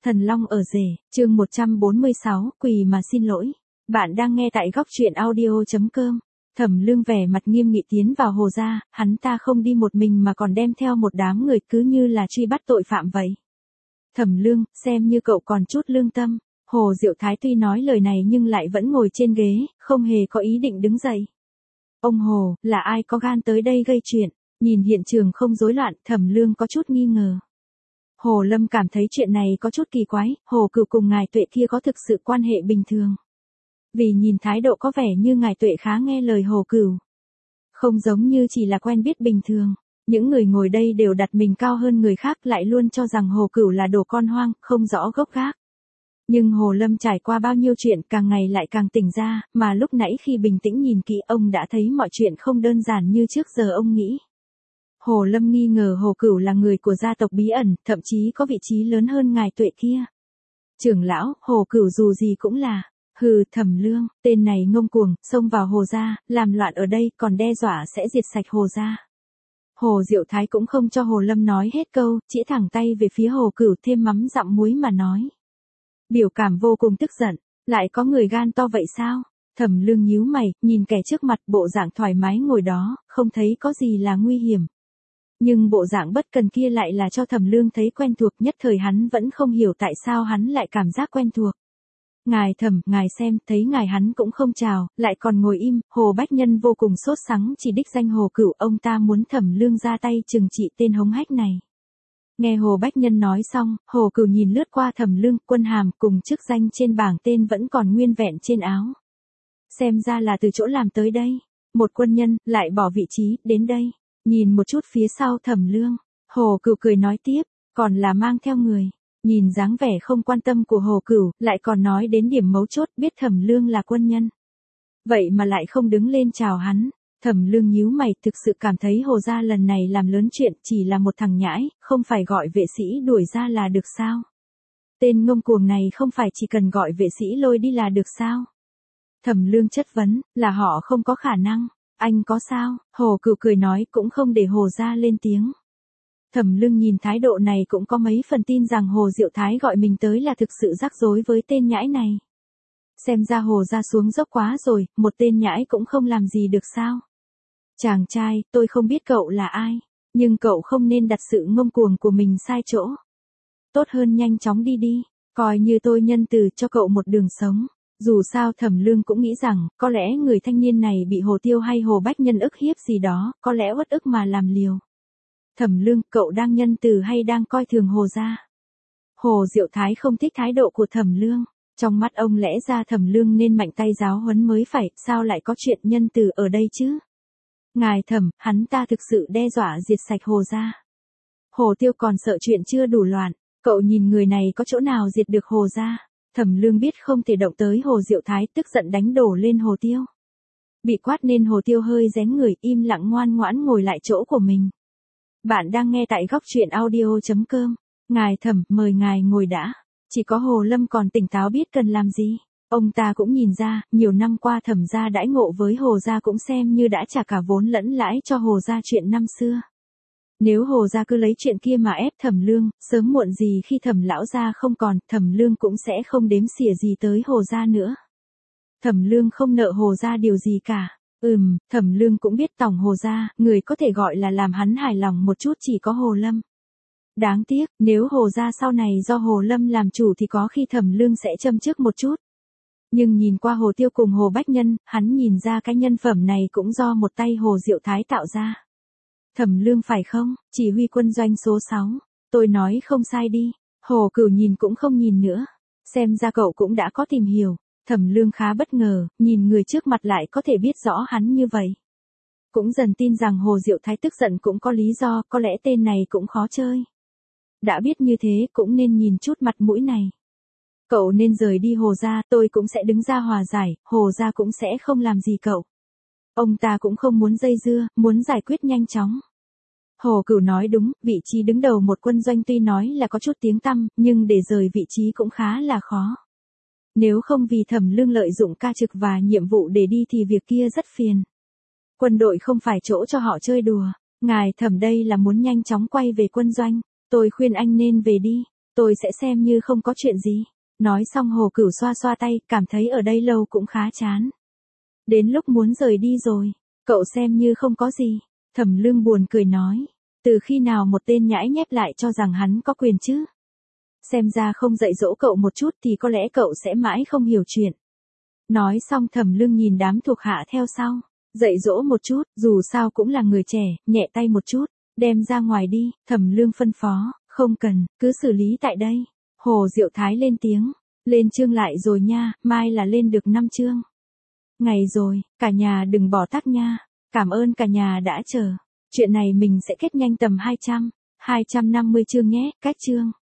Thần Long ở rể, chương 146, quỳ mà xin lỗi. Bạn đang nghe tại góc truyện audio.com. Thẩm Lương vẻ mặt nghiêm nghị tiến vào Hồ gia, hắn ta không đi một mình mà còn đem theo một đám người cứ như là truy bắt tội phạm vậy. Thẩm Lương, xem như cậu còn chút lương tâm. Hồ Diệu Thái tuy nói lời này nhưng lại vẫn ngồi trên ghế, không hề có ý định đứng dậy. Ông Hồ, là ai có gan tới đây gây chuyện? Nhìn hiện trường không rối loạn, Thẩm Lương có chút nghi ngờ. Hồ Lâm cảm thấy chuyện này có chút kỳ quái, Hồ Cửu cùng ngài Tuệ kia có thực sự quan hệ bình thường. Vì nhìn thái độ có vẻ như ngài Tuệ khá nghe lời Hồ Cửu. Không giống như chỉ là quen biết bình thường. Những người ngồi đây đều đặt mình cao hơn người khác, lại luôn cho rằng Hồ Cửu là đồ con hoang, không rõ gốc gác. Nhưng Hồ Lâm trải qua bao nhiêu chuyện càng ngày lại càng tỉnh ra, mà lúc nãy khi bình tĩnh nhìn kỹ ông đã thấy mọi chuyện không đơn giản như trước giờ ông nghĩ. Hồ Lâm nghi ngờ Hồ Cửu là người của gia tộc bí ẩn, thậm chí có vị trí lớn hơn ngài Tuệ kia. Trưởng lão, Hồ Cửu dù gì cũng là, Thẩm Lương, tên này ngông cuồng, xông vào Hồ gia, làm loạn ở đây, còn đe dọa sẽ diệt sạch Hồ gia. Hồ Diệu Thái cũng không cho Hồ Lâm nói hết câu, chỉ thẳng tay về phía Hồ Cửu thêm mắm dặm muối mà nói. Biểu cảm vô cùng tức giận, lại có người gan to vậy sao? Thẩm Lương nhíu mày, nhìn kẻ trước mặt bộ dạng thoải mái ngồi đó, không thấy có gì là nguy hiểm. Nhưng bộ dạng bất cần kia lại là cho Thẩm Lương thấy quen thuộc, nhất thời hắn vẫn không hiểu tại sao hắn lại cảm giác quen thuộc. Ngài Thẩm, ngài xem, thấy ngài hắn cũng không chào, lại còn ngồi im, Hồ Bách Nhân vô cùng sốt sắng chỉ đích danh Hồ Cửu, ông ta muốn Thẩm Lương ra tay trừng trị tên hống hách này. Nghe Hồ Bách Nhân nói xong, Hồ Cửu nhìn lướt qua Thẩm Lương, quân hàm cùng chức danh trên bảng tên vẫn còn nguyên vẹn trên áo. Xem ra là từ chỗ làm tới đây, một quân nhân, lại bỏ vị trí, đến đây. Nhìn một chút phía sau Thẩm Lương, Hồ Cửu cười nói tiếp, còn là mang theo người. Nhìn dáng vẻ không quan tâm của Hồ Cửu, lại còn nói đến điểm mấu chốt, biết Thẩm Lương là quân nhân. Vậy mà lại không đứng lên chào hắn. Thẩm Lương nhíu mày, thực sự cảm thấy Hồ gia lần này làm lớn chuyện, chỉ là một thằng nhãi, không phải gọi vệ sĩ đuổi ra là được sao? Tên ngông cuồng này không phải chỉ cần gọi vệ sĩ lôi đi là được sao? Thẩm Lương chất vấn, là họ không có khả năng. Anh có sao? Hồ Cửu cười nói, cũng không để Hồ gia lên tiếng. Thẩm Lương nhìn thái độ này cũng có mấy phần tin rằng Hồ Diệu Thái gọi mình tới là thực sự rắc rối với tên nhãi này. Xem ra Hồ gia xuống dốc quá rồi, một tên nhãi cũng không làm gì được sao? Chàng trai, tôi không biết cậu là ai, nhưng cậu không nên đặt sự ngông cuồng của mình sai chỗ. Tốt hơn nhanh chóng đi đi, coi như tôi nhân từ cho cậu một đường sống. Dù sao Thẩm Lương cũng nghĩ rằng, có lẽ người thanh niên này bị Hồ Tiêu hay Hồ Bách Nhân ức hiếp gì đó, có lẽ uất ức mà làm liều. Thẩm Lương, cậu đang nhân từ hay đang coi thường Hồ gia? Hồ Diệu Thái không thích thái độ của Thẩm Lương. Trong mắt ông lẽ ra Thẩm Lương nên mạnh tay giáo huấn mới phải, sao lại có chuyện nhân từ ở đây chứ? Ngài Thẩm, hắn ta thực sự đe dọa diệt sạch Hồ gia. Hồ Tiêu còn sợ chuyện chưa đủ loạn, cậu nhìn người này có chỗ nào diệt được Hồ gia? Thẩm Lương biết không thể động tới Hồ Diệu Thái, tức giận đánh đổ lên Hồ Tiêu. Bị quát nên Hồ Tiêu hơi rén người, im lặng ngoan ngoãn ngồi lại chỗ của mình. Bạn đang nghe tại góc truyện audio.com. Ngài Thẩm, mời ngài ngồi đã. Chỉ có Hồ Lâm còn tỉnh táo biết cần làm gì. Ông ta cũng nhìn ra, nhiều năm qua Thẩm gia đãi ngộ với Hồ gia cũng xem như đã trả cả vốn lẫn lãi cho Hồ gia chuyện năm xưa. Nếu Hồ gia cứ lấy chuyện kia mà ép Thẩm Lương, sớm muộn gì khi Thẩm lão gia không còn, Thẩm Lương cũng sẽ không đếm xỉa gì tới Hồ gia nữa. Thẩm Lương không nợ Hồ gia điều gì cả. Thẩm Lương cũng biết tổng Hồ gia, người có thể gọi là làm hắn hài lòng một chút chỉ có Hồ Lâm. Đáng tiếc, nếu Hồ gia sau này do Hồ Lâm làm chủ thì có khi Thẩm Lương sẽ châm chước một chút. Nhưng nhìn qua Hồ Tiêu cùng Hồ Bách Nhân, hắn nhìn ra cái nhân phẩm này cũng do một tay Hồ Diệu Thái tạo ra. Thẩm Lương phải không? Chỉ huy quân doanh số 6. Tôi nói không sai đi. Hồ Cửu nhìn cũng không nhìn nữa. Xem ra cậu cũng đã có tìm hiểu. Thẩm Lương khá bất ngờ, nhìn người trước mặt lại có thể biết rõ hắn như vậy. Cũng dần tin rằng Hồ Diệu Thái tức giận cũng có lý do, có lẽ tên này cũng khó chơi. Đã biết như thế cũng nên nhìn chút mặt mũi này. Cậu nên rời đi Hồ gia, tôi cũng sẽ đứng ra hòa giải, Hồ gia cũng sẽ không làm gì cậu. Ông ta cũng không muốn dây dưa, muốn giải quyết nhanh chóng. Hồ Cửu nói đúng, vị trí đứng đầu một quân doanh tuy nói là có chút tiếng tăm, nhưng để rời vị trí cũng khá là khó. Nếu không vì Thẩm Lương lợi dụng ca trực và nhiệm vụ để đi thì việc kia rất phiền. Quân đội không phải chỗ cho họ chơi đùa. Ngài Thẩm đây là muốn nhanh chóng quay về quân doanh. Tôi khuyên anh nên về đi. Tôi sẽ xem như không có chuyện gì. Nói xong Hồ Cửu xoa xoa tay, cảm thấy ở đây lâu cũng khá chán. Đến lúc muốn rời đi rồi, cậu xem như không có gì. Thẩm Lương buồn cười nói, từ khi nào một tên nhãi nhép lại cho rằng hắn có quyền chứ? Xem ra không dạy dỗ cậu một chút thì có lẽ cậu sẽ mãi không hiểu chuyện. Nói xong Thẩm Lương nhìn đám thuộc hạ theo sau, dạy dỗ một chút, dù sao cũng là người trẻ, nhẹ tay một chút, đem ra ngoài đi. Thẩm Lương phân phó, không cần, cứ xử lý tại đây. Hồ Diệu Thái lên tiếng, lên chương lại rồi nha, mai là lên được 5 chương. Ngày rồi, cả nhà đừng bỏ tắt nha. Cảm ơn cả nhà đã chờ. Chuyện này mình sẽ kết nhanh tầm 250 chương nhé, cách chương.